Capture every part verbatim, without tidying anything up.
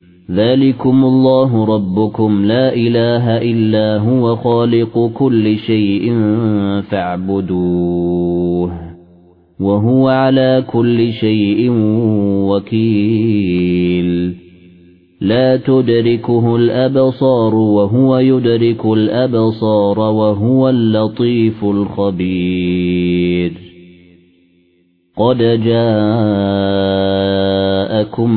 ذلكم الله ربكم لا إله إلا هو خالق كل شيء فاعبدوه وهو على كل شيء وكيل لا تدركه الأبصار وهو يدرك الأبصار وهو اللطيف الخبير قد جاءكم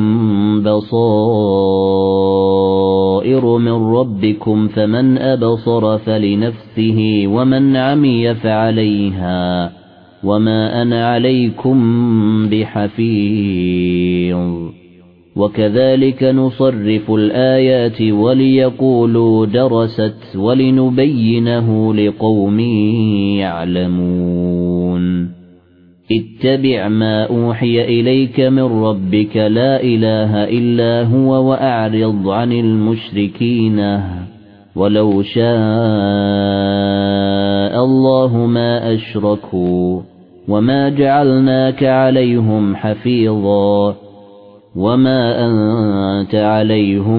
بصائر من ربكم فمن أبصر فلنفسه ومن عمي فعليها وما أنا عليكم بحفيظ وكذلك نصرف الآيات وليقولوا درست ولنبينه لقوم يعلمون اتبع ما أوحي إليك من ربك لا إله إلا هو وأعرض عن المشركين ولو شاء الله ما أشركوا وما جعلناك عليهم حفيظا وما أنت عليهم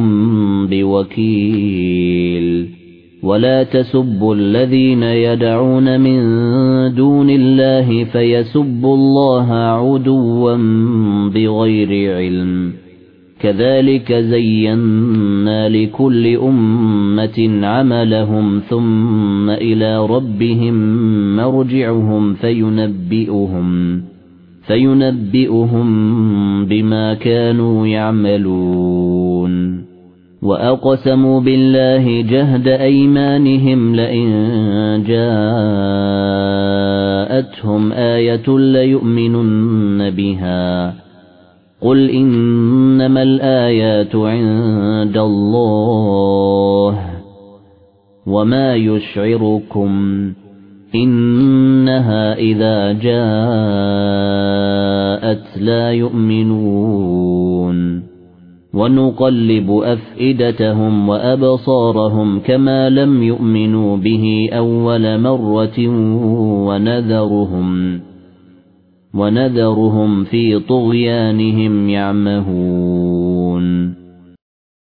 بوكيل ولا تسبوا الذين يدعون من دون الله فيسبوا الله عدوا بغير علم كذلك زينا لكل أمة عملهم ثم إلى ربهم مرجعهم فينبئهم فينبئهم بما كانوا يعملون وأقسموا بالله جهد أيمانهم لئن جاءتهم آية ليؤمنن بها قل إنما الآيات عند الله وما يشعركم إنها إذا جاءت لا يؤمنون ونقلب أفئدتهم وأبصارهم كما لم يؤمنوا به أول مرة ونذرهم ونذرهم في طغيانهم يعمهون